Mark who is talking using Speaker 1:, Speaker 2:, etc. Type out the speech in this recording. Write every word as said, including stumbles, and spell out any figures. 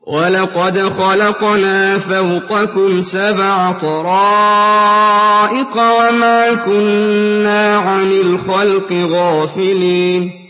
Speaker 1: وَلَقَدْ خَلَقْنَا فَوْقَكُمْ سَبْعَ طَرَائِقَ وَمَا كُنَّا عَنِ الْخَلْقِ غَافِلِينَ